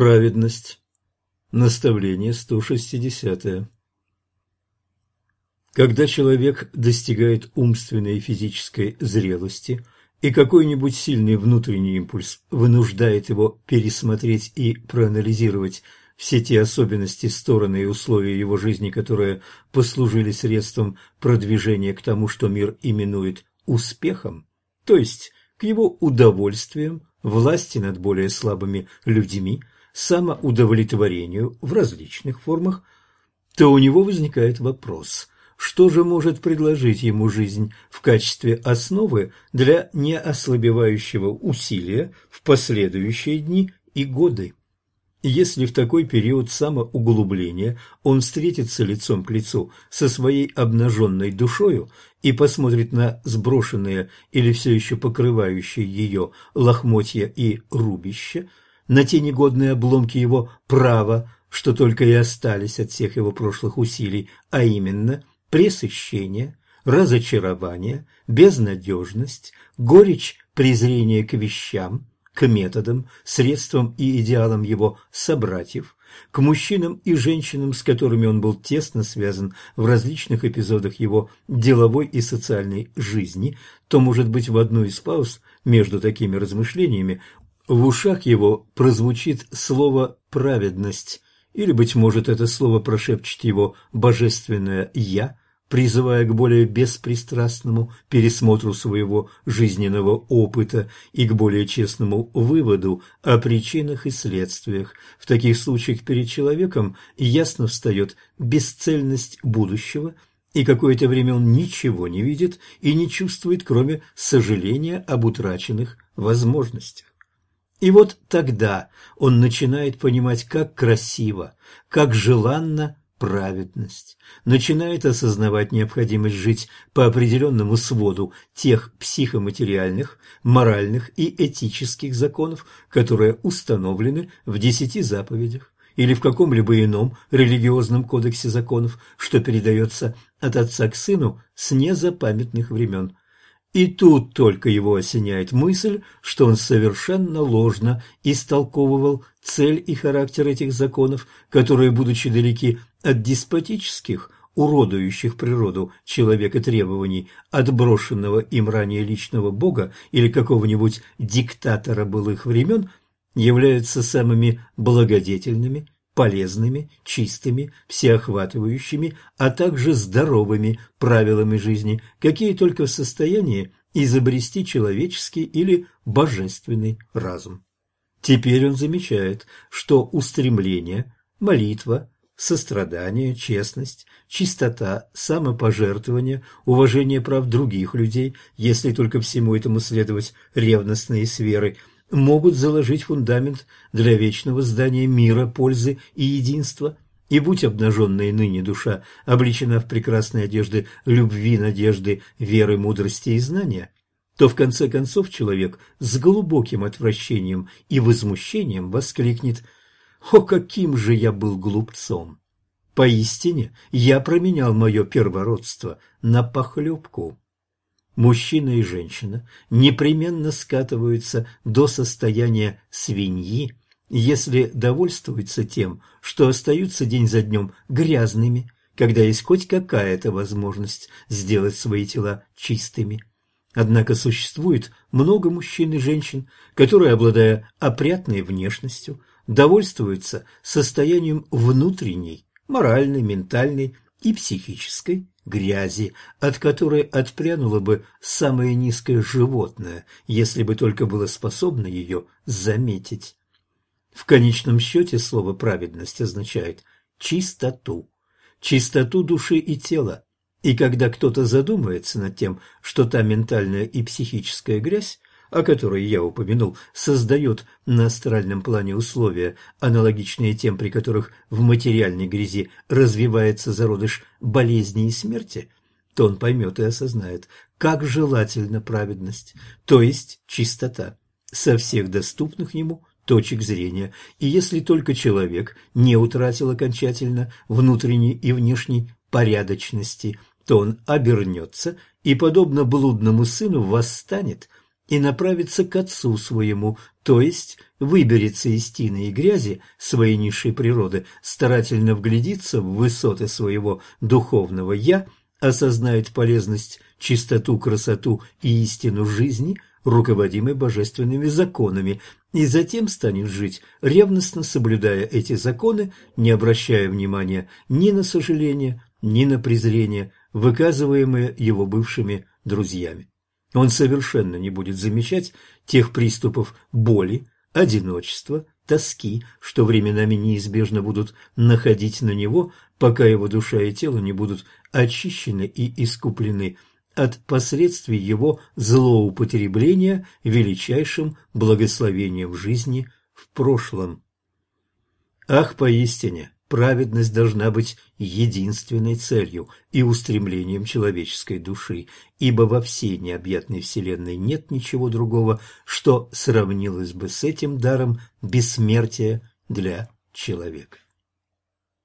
Праведность. Наставление 160. Когда человек достигает умственной и физической зрелости, и какой-нибудь сильный внутренний импульс вынуждает его пересмотреть и проанализировать все те особенности, стороны и условия его жизни, которые послужили средством продвижения к тому, что мир именует успехом, то есть к его удовольствиям, власти над более слабыми людьми, самоудовлетворению в различных формах, то у него возникает вопрос – что же может предложить ему жизнь в качестве основы для неослабевающего усилия в последующие дни и годы? Если в такой период самоуглубления он встретится лицом к лицу со своей обнаженной душою и посмотрит на сброшенные или все еще покрывающие ее лохмотья и рубища, на те негодные обломки его права, что только и остались от всех его прошлых усилий, а именно – пресыщение, разочарование, безнадежность, горечь презрения к вещам, к методам, средствам и идеалам его собратьев, к мужчинам и женщинам, с которыми он был тесно связан в различных эпизодах его деловой и социальной жизни, то, может быть, в одну из пауз между такими размышлениями в ушах его прозвучит слово «праведность», или, быть может, это слово прошепчет его божественное «Я», призывая к более беспристрастному пересмотру своего жизненного опыта и к более честному выводу о причинах и следствиях. В таких случаях перед человеком ясно встает бесцельность будущего, и какое-то время он ничего не видит и не чувствует, кроме сожаления об утраченных возможностях. И вот тогда он начинает понимать, как красиво, как желанна праведность, начинает осознавать необходимость жить по определенному своду тех психоматериальных, моральных и этических законов, которые установлены в 10 заповедях или в каком-либо ином религиозном кодексе законов, что передается от отца к сыну с незапамятных времен. И тут только его осеняет мысль, что он совершенно ложно истолковывал цель и характер этих законов, которые, будучи далеки от деспотических, уродующих природу человека требований отброшенного им ранее личного бога или какого-нибудь диктатора былых времен, являются самыми благодетельными, полезными, чистыми, всеохватывающими, а также здоровыми правилами жизни, какие только в состоянии изобрести человеческий или божественный разум. Теперь он замечает, что устремление, молитва, сострадание, честность, чистота, самопожертвование, уважение прав других людей, если только всему этому следовать ревностно и с верой, могут заложить фундамент для вечного здания мира, пользы и единства, и будь обнаженная ныне душа облечена в прекрасные одежды любви, надежды, веры, мудрости и знания, то в конце концов человек с глубоким отвращением и возмущением воскликнет: «О, каким же я был глупцом! Поистине я променял мое первородство на похлебку». Мужчина и женщина непременно скатываются до состояния свиньи, если довольствуются тем, что остаются день за днем грязными, когда есть хоть какая-то возможность сделать свои тела чистыми. Однако существует много мужчин и женщин, которые, обладая опрятной внешностью, довольствуются состоянием внутренней, моральной, ментальной и психической грязи, от которой отпрянуло бы самое низкое животное, если бы только было способно ее заметить. В конечном счете слово «праведность» означает чистоту души и тела, и когда кто-то задумается над тем, что та ментальная и психическая грязь, о которой я упомянул, создает на астральном плане условия, аналогичные тем, при которых в материальной грязи развивается зародыш болезни и смерти, то он поймет и осознает, как желательна праведность, то есть чистота, со всех доступных ему точек зрения, и если только человек не утратил окончательно внутренней и внешней порядочности, то он обернется и, подобно блудному сыну, восстанет и направится к Отцу Своему, то есть выберется из тины и грязи своей низшей природы, старательно вглядится в высоты своего духовного «я», осознает полезность, чистоту, красоту и истину жизни, руководимой божественными законами, и затем станет жить, ревностно соблюдая эти законы, не обращая внимания ни на сожаление, ни на презрение, выказываемые его бывшими друзьями. Он совершенно не будет замечать тех приступов боли, одиночества, тоски, что временами неизбежно будут находить на него, пока его душа и тело не будут очищены и искуплены от последствий его злоупотребления величайшим благословением жизни в прошлом. Ах, поистине, праведность должна быть единственной целью и устремлением человеческой души, ибо во всей необъятной вселенной нет ничего другого, что сравнилось бы с этим даром бессмертия для человека.